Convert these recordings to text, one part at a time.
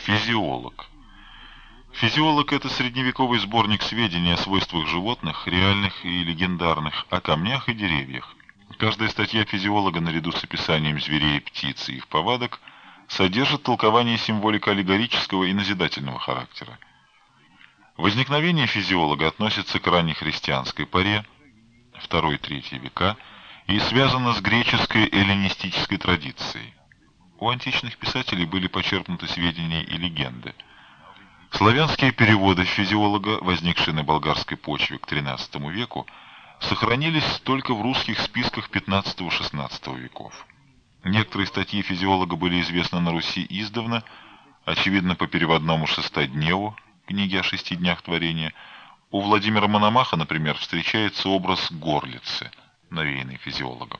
Физиолог. Физиолог — это средневековый сборник сведений о свойствах животных, реальных и легендарных, о камнях и деревьях. Каждая статья физиолога, наряду с описанием зверей, птиц и их повадок, содержит толкование символика аллегорического и назидательного характера. Возникновение физиолога относится к раннехристианской поре, II-III века, и связано с греческой эллинистической традицией. У античных писателей были почерпнуты сведения и легенды. Славянские переводы физиолога, возникшие на болгарской почве к XIII веку, сохранились только в русских списках XV-XVI веков. Некоторые статьи физиолога были известны на Руси издавна, очевидно, по переводному «Шестодневу», книге о 6 днях творения. У Владимира Мономаха, например, встречается образ горлицы, навеянный физиологом.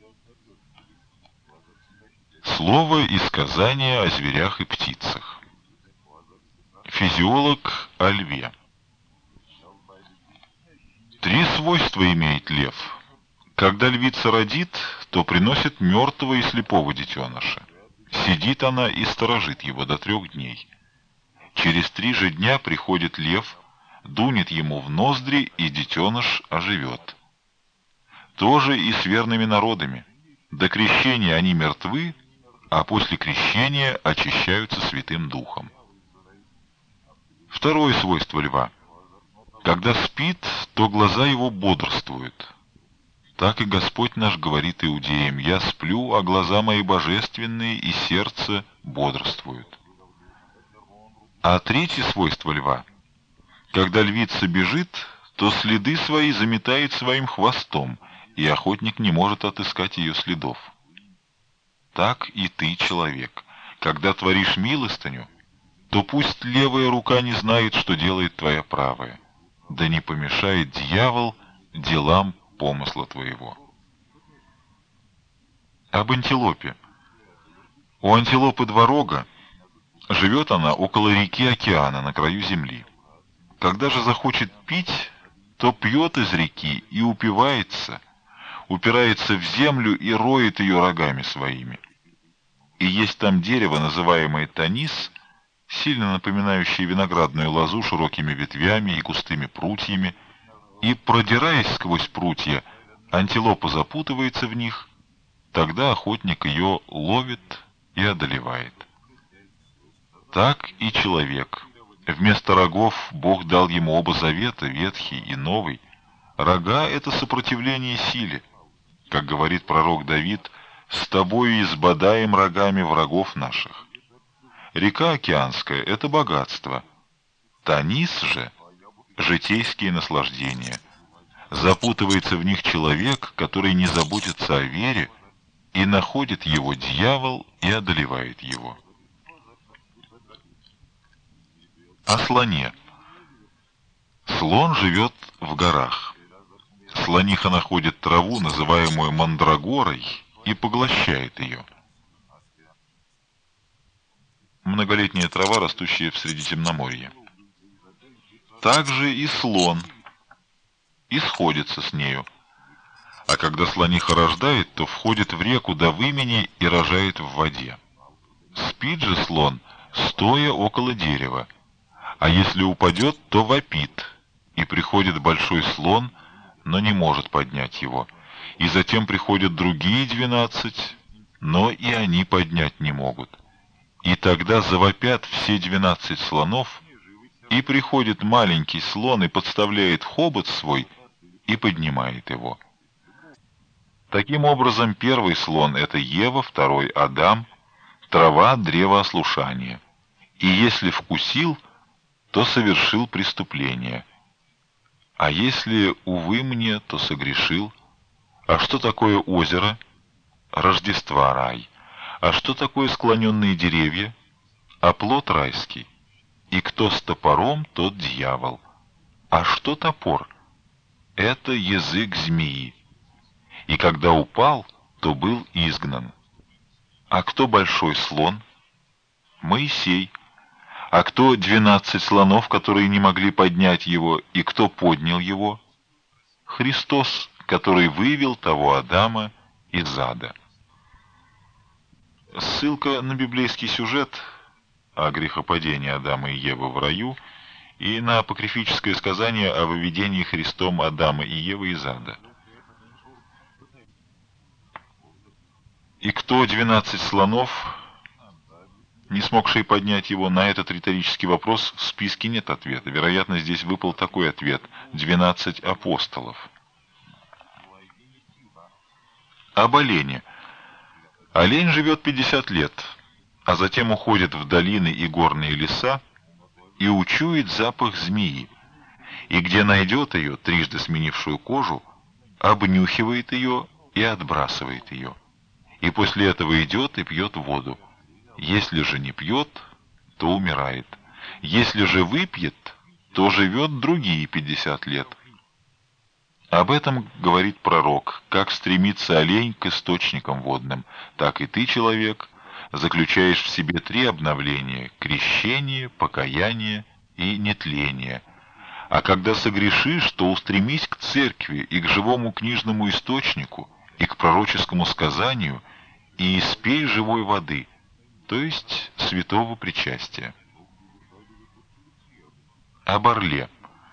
Слово и сказание о зверях и птицах. Физиолог о льве. 3 свойства имеет лев. Когда львица родит, то приносит мертвого и слепого детеныша. Сидит она и сторожит его до 3 дней. Через 3 же дня приходит лев, дунет ему в ноздри, и детеныш оживет. То же и с верными народами. До крещения они мертвы, а после крещения очищаются Святым Духом. Второе свойство льва. Когда спит, то глаза его бодрствуют. Так и Господь наш говорит иудеям: «Я сплю, а глаза мои божественные и сердце бодрствуют». А третье свойство льва. Когда львица бежит, то следы свои заметает своим хвостом, и охотник не может отыскать ее следов. Так и ты, человек, когда творишь милостыню, то пусть левая рука не знает, что делает твоя правая, да не помешает дьявол делам помысла твоего. Об антилопе. У антилопы 2 рога. Живет она около реки океана, на краю земли. Когда же захочет пить, то пьет из реки и упивается, упирается в землю и роет ее рогами своими. И есть там дерево, называемое танис, сильно напоминающее виноградную лозу широкими ветвями и густыми прутьями, и, продираясь сквозь прутья, антилопа запутывается в них, тогда охотник ее ловит и одолевает. Так и человек. Вместо рогов Бог дал ему оба завета, Ветхий и Новый. Рога — это сопротивление силе. Как говорит пророк Давид: «С тобою избодаем рогами врагов наших». Река океанская — это богатство. Танис же — житейские наслаждения. Запутывается в них человек, который не заботится о вере, и находит его дьявол и одолевает его. О слоне. Слон живет в горах. Слониха находит траву, называемую мандрагорой, и поглощает ее. Многолетняя трава, растущая в Средиземноморье. Также и слон и сходится с нею. А когда слониха рождает, то входит в реку до вымени и рожает в воде. Спит же слон, стоя около дерева, а если упадет, то вопит, и приходит большой слон, но не может поднять его, и затем приходят другие 12, но и они поднять не могут. И тогда завопят все 12 слонов, и приходит маленький слон и подставляет хобот свой и поднимает его. Таким образом, первый слон — это Ева, второй — Адам, трава — древо ослушания. И если вкусил, то совершил преступление. А если, увы мне, то согрешил. А что такое озеро? Рождества рай. А что такое склоненные деревья? Оплот райский. И кто с топором, тот дьявол. А что топор? Это язык змеи. И когда упал, то был изгнан. А кто большой слон? Моисей. А кто 12 слонов, которые не могли поднять его, и кто поднял его? Христос, который вывел того Адама из ада. Ссылка на библейский сюжет о грехопадении Адама и Евы в раю и на апокрифическое сказание о выведении Христом Адама и Евы из ада. И кто 12 слонов, не смогшие поднять его? На этот риторический вопрос в списке нет ответа. Вероятно, здесь выпал такой ответ: 12 апостолов. Об олене. Олень живет 50 лет, а затем уходит в долины и горные леса и учует запах змеи, и где найдет ее, трижды сменившую кожу, обнюхивает ее и отбрасывает ее, и после этого идет и пьет воду. Если же не пьет, то умирает. Если же выпьет, то живет другие 50 лет. Об этом говорит пророк: как стремится олень к источникам водным, так и ты, человек, заключаешь в себе 3 обновления: крещение, покаяние и нетление. А когда согрешишь, то устремись к церкви и к живому книжному источнику, и к пророческому сказанию, и испей живой воды, то есть святого причастия. Об орле.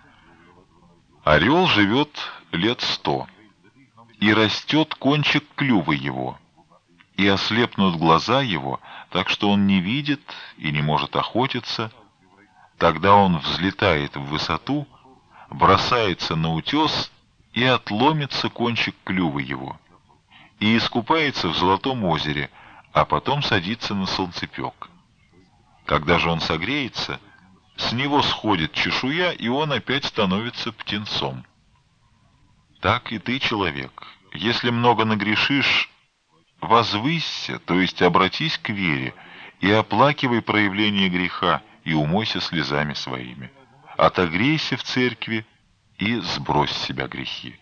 Орел живет лет 100, и растет кончик клюва его, и ослепнут глаза его, так что он не видит и не может охотиться. Тогда он взлетает в высоту, бросается на утес, и отломится кончик клюва его, и искупается в золотом озере, а потом садится на солнцепек. Когда же он согреется, с него сходит чешуя, и он опять становится птенцом. Так и ты, человек, если много нагрешишь, возвысься, то есть обратись к вере, и оплакивай проявление греха, и умойся слезами своими. Отогрейся в церкви и сбрось с себя грехи.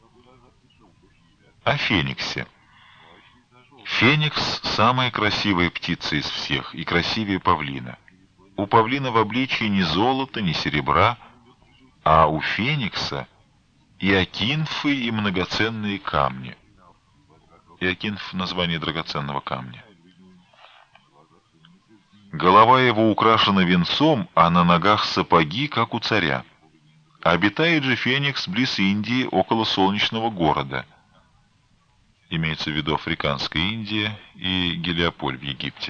О фениксе. Феникс — самая красивая птица из всех, и красивее павлина. У павлина в обличии ни золота, ни серебра, а у феникса и акинфы, и многоценные камни. Иокинф — название драгоценного камня. Голова его украшена венцом, а на ногах сапоги, как у царя. Обитает же феникс близ Индии, около солнечного города. Имеется в виду Африканская Индия и Гелиополь в Египте.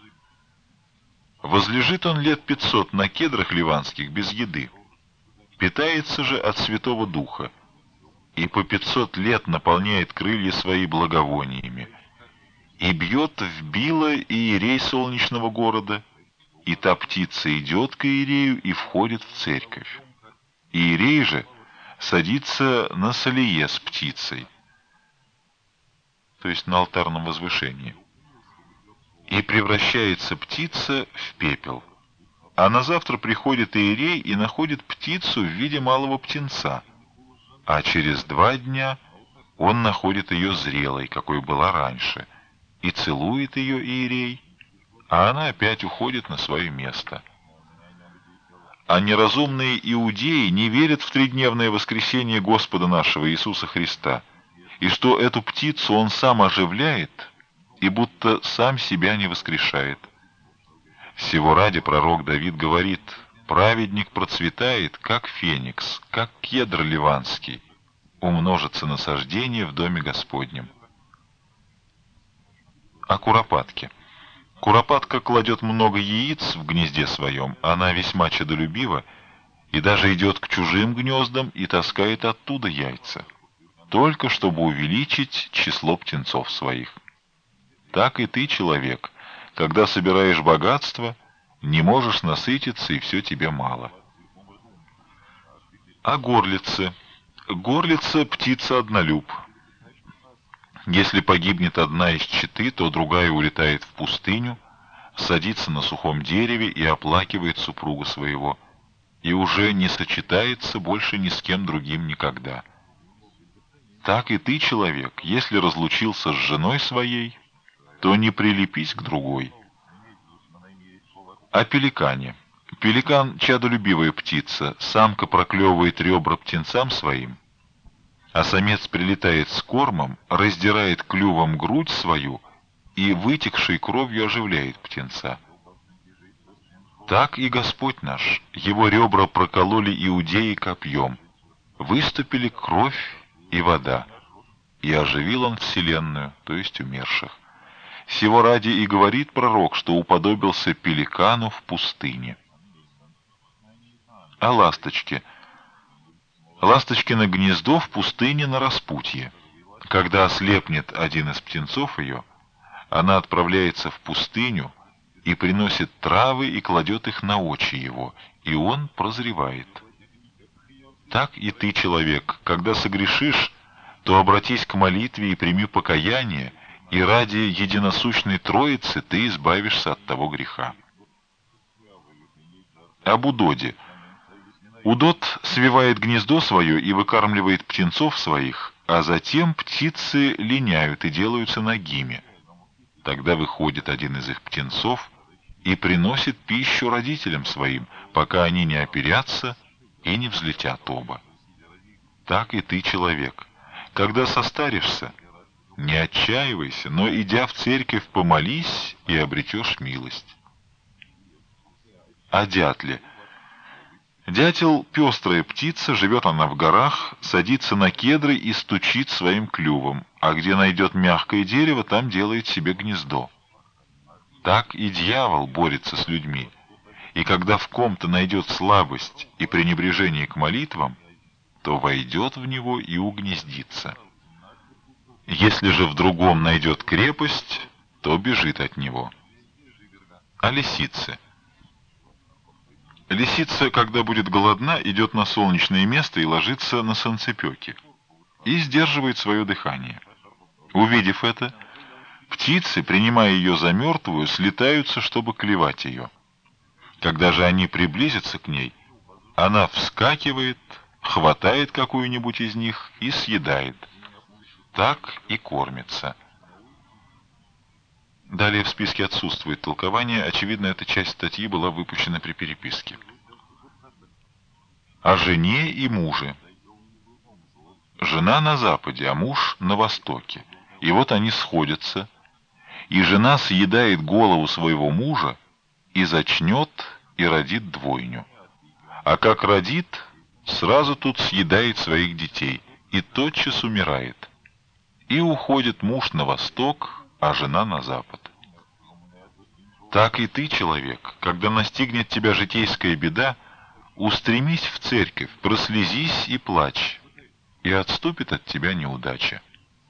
Возлежит он лет 500 на кедрах ливанских без еды. Питается же от Святого Духа, и по 500 лет наполняет крылья свои благовониями, и бьет в било иерей солнечного города, и та птица идет к иерею и входит в церковь. Иерей же садится на солие с птицей, то есть на алтарном возвышении, и превращается птица в пепел. А на завтра приходит иерей и находит птицу в виде малого птенца, а через 2 дня он находит ее зрелой, какой была раньше, и целует ее иерей, а она опять уходит на свое место. А неразумные иудеи не верят в 3-дневное воскресение Господа нашего Иисуса Христа, и что эту птицу Он сам оживляет, и будто сам себя не воскрешает. Сего ради пророк Давид говорит: праведник процветает, как феникс, как кедр ливанский, умножится насаждение в доме Господнем. О куропатке. Куропатка кладет много яиц в гнезде своем, она весьма чадолюбива, и даже идет к чужим гнездам и таскает оттуда яйца, только чтобы увеличить число птенцов своих. Так и ты, человек, когда собираешь богатство, не можешь насытиться, и все тебе мало. О горлице. Горлица — птица-однолюб. Если погибнет одна из четы, то другая улетает в пустыню, садится на сухом дереве и оплакивает супруга своего, и уже не сочетается больше ни с кем другим никогда. Так и ты, человек, если разлучился с женой своей, то не прилепись к другой. О пеликане. Пеликан — чадолюбивая птица, самка проклевывает ребра птенцам своим, а самец прилетает с кормом, раздирает клювом грудь свою и вытекшей кровью оживляет птенца. Так и Господь наш, его ребра прокололи иудеи копьем, выступили кровь и вода, и оживил он вселенную, то есть умерших. Сего ради и говорит пророк, что уподобился пеликану в пустыне. О ласточке. Ласточкино гнездо в пустыне на распутье. Когда ослепнет один из птенцов ее, она отправляется в пустыню и приносит травы и кладет их на очи его, и он прозревает. Так и ты, человек, когда согрешишь, то обратись к молитве и прими покаяние, и ради единосущной Троицы ты избавишься от того греха. Об удоде. Удод свивает гнездо свое и выкармливает птенцов своих, а затем птицы линяют и делаются нагими. Тогда выходит один из их птенцов и приносит пищу родителям своим, пока они не оперятся и не взлетят оба. Так и ты, человек, когда состаришься, не отчаивайся, но, идя в церковь, помолись и обретешь милость. О дятле. Дятел — пестрая птица, живет она в горах, садится на кедры и стучит своим клювом, а где найдет мягкое дерево, там делает себе гнездо. Так и дьявол борется с людьми, и когда в ком-то найдет слабость и пренебрежение к молитвам, то войдет в него и угнездится. Если же в другом найдет крепость, то бежит от него. О лисице. Лисица, когда будет голодна, идет на солнечное место и ложится на солнцепеке, и сдерживает свое дыхание. Увидев это, птицы, принимая ее за мертвую, слетаются, чтобы клевать ее. Когда же они приблизятся к ней, она вскакивает, хватает какую-нибудь из них и съедает. Так и кормится. Далее в списке отсутствует толкование, очевидно, эта часть статьи была выпущена при переписке. О жене и муже. Жена на западе, а муж на востоке. И вот они сходятся, и жена съедает голову своего мужа и зачнет и родит двойню. А как родит, сразу тут съедает своих детей и тотчас умирает. И уходит муж на восток, а жена на запад. Так и ты, человек, когда настигнет тебя житейская беда, устремись в церковь, прослезись и плачь, и отступит от тебя неудача.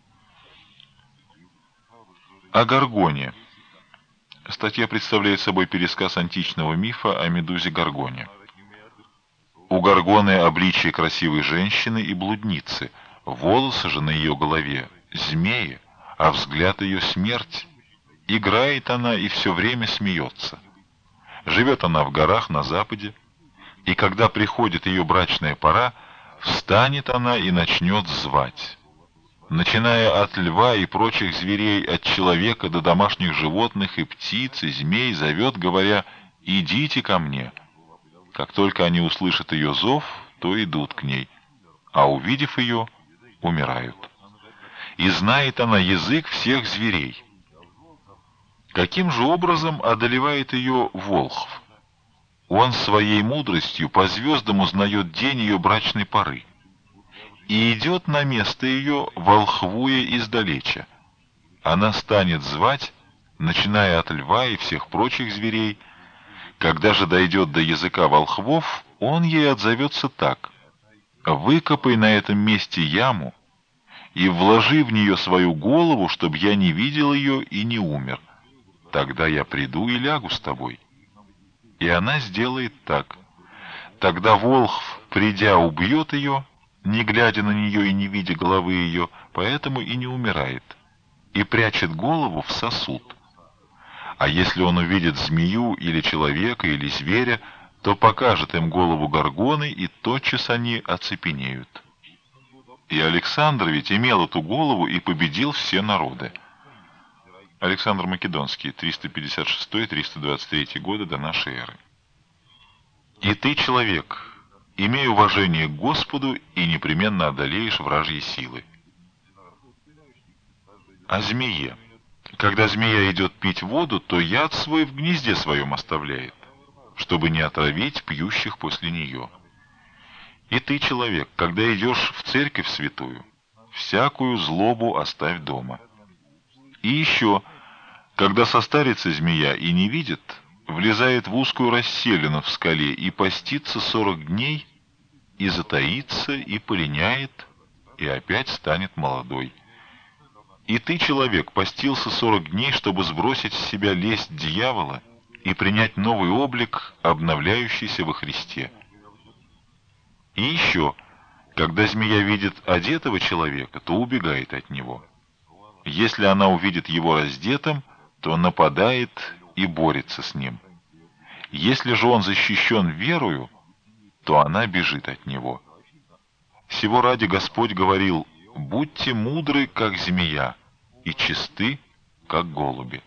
О Горгоне. Статья представляет собой пересказ античного мифа о медузе Горгоне. У Горгоны обличие красивой женщины и блудницы, волосы же на ее голове змеи, а взгляд ее смерть. Играет она и все время смеется. Живет она в горах на западе, и когда приходит ее брачная пора, встанет она и начнет звать. Начиная от льва и прочих зверей, от человека до домашних животных и птиц, и змей, зовет, говоря: «Идите ко мне». Как только они услышат ее зов, то идут к ней, а увидев ее, умирают. И знает она язык всех зверей. Каким же образом одолевает ее Волхв? Он своей мудростью по звездам узнает день ее брачной поры и идет на место ее, волхвуя издалеча. Она станет звать, начиная от льва и всех прочих зверей. Когда же дойдет до языка волхвов, он ей отзовется так: «Выкопай на этом месте яму и вложи в нее свою голову, чтобы я не видел ее и не умер. Тогда я приду и лягу с тобой». И она сделает так. Тогда волхв, придя, убьет ее, не глядя на нее и не видя головы ее, поэтому и не умирает, и прячет голову в сосуд. А если он увидит змею или человека или зверя, то покажет им голову Горгоны, и тотчас они оцепенеют. И Александр ведь имел эту голову и победил все народы. Александр Македонский, 356-323 годы до нашей эры. И ты, человек, имей уважение к Господу и непременно одолеешь вражьи силы. О змее. Когда змея идет пить воду, то яд свой в гнезде своем оставляет. чтобы не отравить пьющих после нее. И ты, человек, когда идешь в церковь святую, всякую злобу оставь дома. И еще, когда состарится змея и не видит, влезает в узкую расселину в скале и постится 40 дней, и затаится, и полиняет, и опять станет молодой. И ты, человек, постился 40 дней, чтобы сбросить с себя лесть дьявола и принять новый облик, обновляющийся во Христе. И еще, когда змея видит одетого человека, то убегает от него. Если она увидит его раздетым, то нападает и борется с ним. Если же он защищен верою, то она бежит от него. Сего ради Господь говорил: «Будьте мудры, как змея, и чисты, как голуби».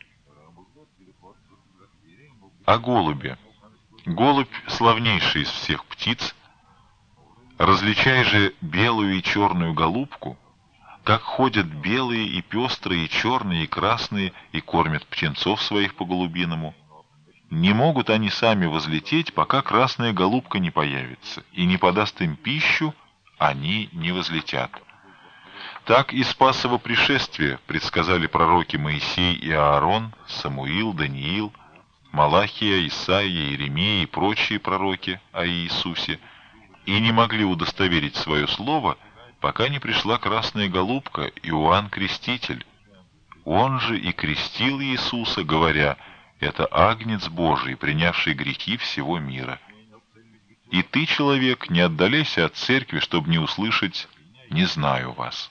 О голубе. Голубь славнейший из всех птиц. Различай же белую и черную голубку, как ходят белые и пестрые, и черные, и красные, и кормят птенцов своих по-голубиному. Не могут они сами возлететь, пока красная голубка не появится, и не подаст им пищу, они не возлетят. Так и Спасово пришествие предсказали пророки Моисей и Аарон, Самуил, Даниил, Малахия, Исаия, Иеремия и прочие пророки о Иисусе, и не могли удостоверить свое слово, пока не пришла красная голубка Иоанн Креститель. Он же и крестил Иисуса, говоря: «Это Агнец Божий, принявший грехи всего мира». И ты, человек, не отдаляйся от церкви, чтобы не услышать: «Не знаю вас».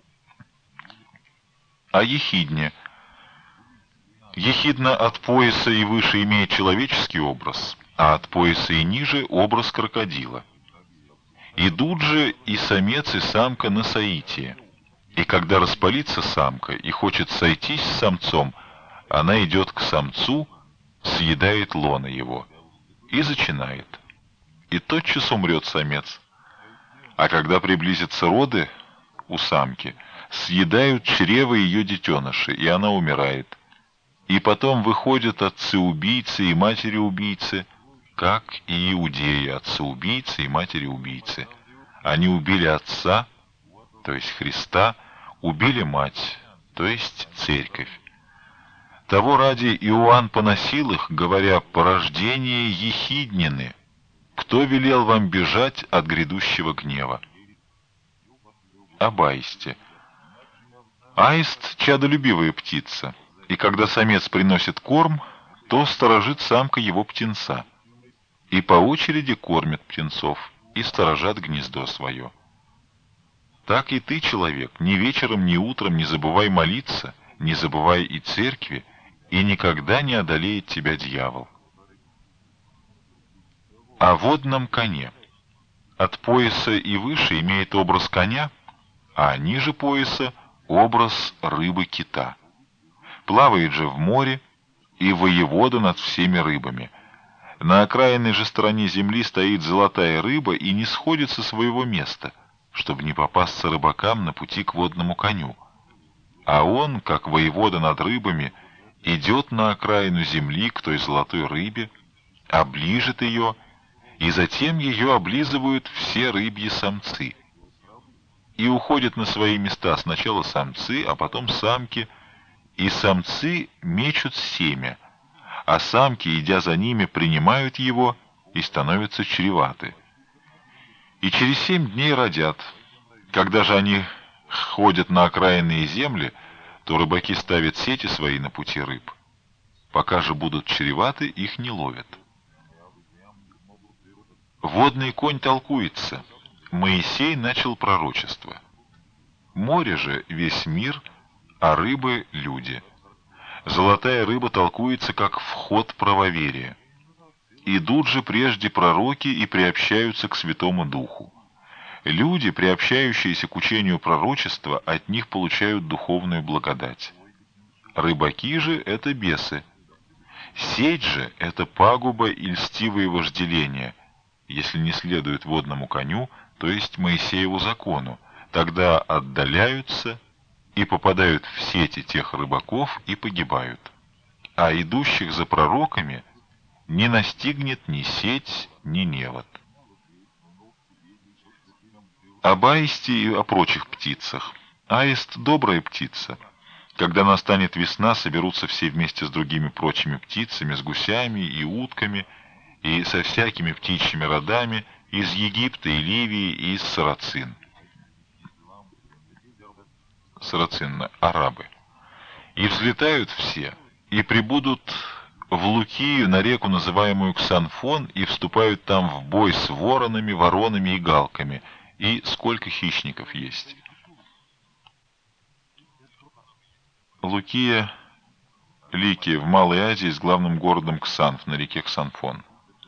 О ехидне. Ехидна от пояса и выше имеет человеческий образ, а от пояса и ниже — образ крокодила. Идут же и самец, и самка на соитие. И когда распалится самка и хочет сойтись с самцом, она идет к самцу, съедает лоно его и зачинает. И тотчас умрет самец. А когда приблизятся роды у самки, съедают чрево ее детеныши, и она умирает. И потом выходят отцы-убийцы и матери-убийцы, как и иудеи, отцы-убийцы и матери-убийцы. Они убили отца, то есть Христа, убили мать, то есть церковь. Того ради Иоанн поносил их, говоря: «Порождение ехиднины, кто велел вам бежать от грядущего гнева?» Об аисте. Аист — чадолюбивая птица, и когда самец приносит корм, то сторожит самка его птенца, и по очереди кормят птенцов и сторожат гнездо свое. Так и ты, человек, ни вечером, ни утром не забывай молиться, не забывай и церкви, и никогда не одолеет тебя дьявол. О водном коне. От пояса и выше имеет образ коня, а ниже пояса — образ рыбы-кита. Плавает же в море и воевода над всеми рыбами. На окраинной же стороне земли стоит золотая рыба и не сходит со своего места, чтобы не попасться рыбакам на пути к водному коню. А он, как воевода над рыбами, идет на окраину земли к той золотой рыбе, оближет ее, и затем ее облизывают все рыбьи самцы. И уходят на свои места сначала самцы, а потом самки, и самцы мечут семя, а самки, идя за ними, принимают его и становятся чреваты. И через 7 дней родят. Когда же они ходят на окраинные земли, то рыбаки ставят сети свои на пути рыб. Пока же будут чреваты, их не ловят. Водный конь толкуется. Моисей начал пророчество. Море же — весь мир, а рыбы — люди. Золотая рыба толкуется, как вход правоверия. Идут же прежде пророки и приобщаются к Святому Духу. Люди, приобщающиеся к учению пророчества, от них получают духовную благодать. Рыбаки же — это бесы. Сеть же — это пагуба и льстивые вожделения, если не следуют водному коню, то есть Моисееву закону, тогда отдаляются и попадают в сети тех рыбаков и погибают. А идущих за пророками не настигнет ни сеть, ни невод. Об аисте и о прочих птицах. Аист — добрая птица. Когда настанет весна, соберутся все вместе с другими прочими птицами, с гусями и утками, и со всякими птичьими родами из Египта и Ливии и из Сарацин. Сарацин — арабы. И взлетают все, и прибудут в Лукию на реку, называемую Ксанфон, и вступают там в бой с воронами, воронами и галками, и сколько хищников есть. Лукия, Ликия в Малой Азии с главным городом Ксанф на реке Ксанфон.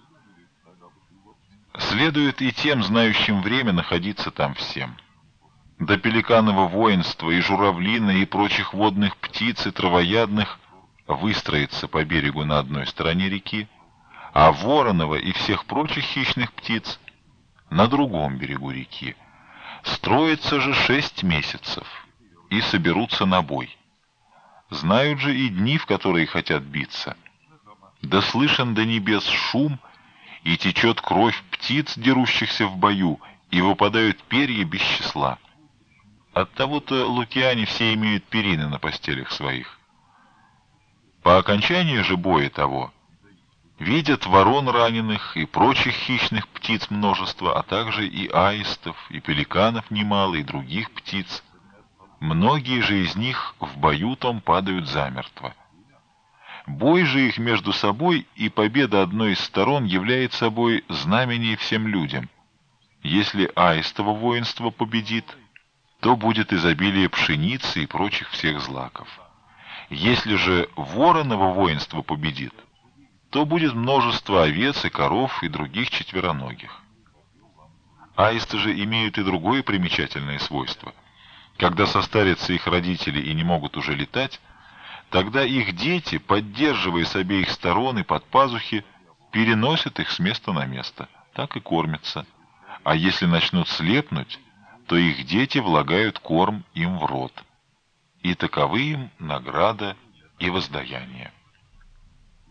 Следует и тем, знающим время, находиться там всем. До пеликанового воинства и журавлина, и прочих водных птиц и травоядных выстроится по берегу на одной стороне реки, а воронова и всех прочих хищных птиц на другом берегу реки. Строится же 6 месяцев, и соберутся на бой. Знают же и дни, в которые хотят биться. Да слышен до небес шум, и течет кровь птиц, дерущихся в бою, и выпадают перья без числа. Оттого-то лукиане все имеют перины на постелях своих. По окончании же боя того видят ворон раненых и прочих хищных птиц множество, а также и аистов, и пеликанов немало, и других птиц. Многие же из них в бою том падают замертво. Бой же их между собой и победа одной из сторон является собой знамение всем людям. Если аистово воинство победит, то будет изобилие пшеницы и прочих всех злаков. Если же вороново воинство победит, то будет множество овец и коров и других четвероногих. Аисты же имеют и другое примечательное свойство. Когда состарятся их родители и не могут уже летать, тогда их дети, поддерживая с обеих сторон и под пазухи, переносят их с места на место, так и кормятся. А если начнут слепнуть, то их дети влагают корм им в рот. И таковы им награда и воздаяние.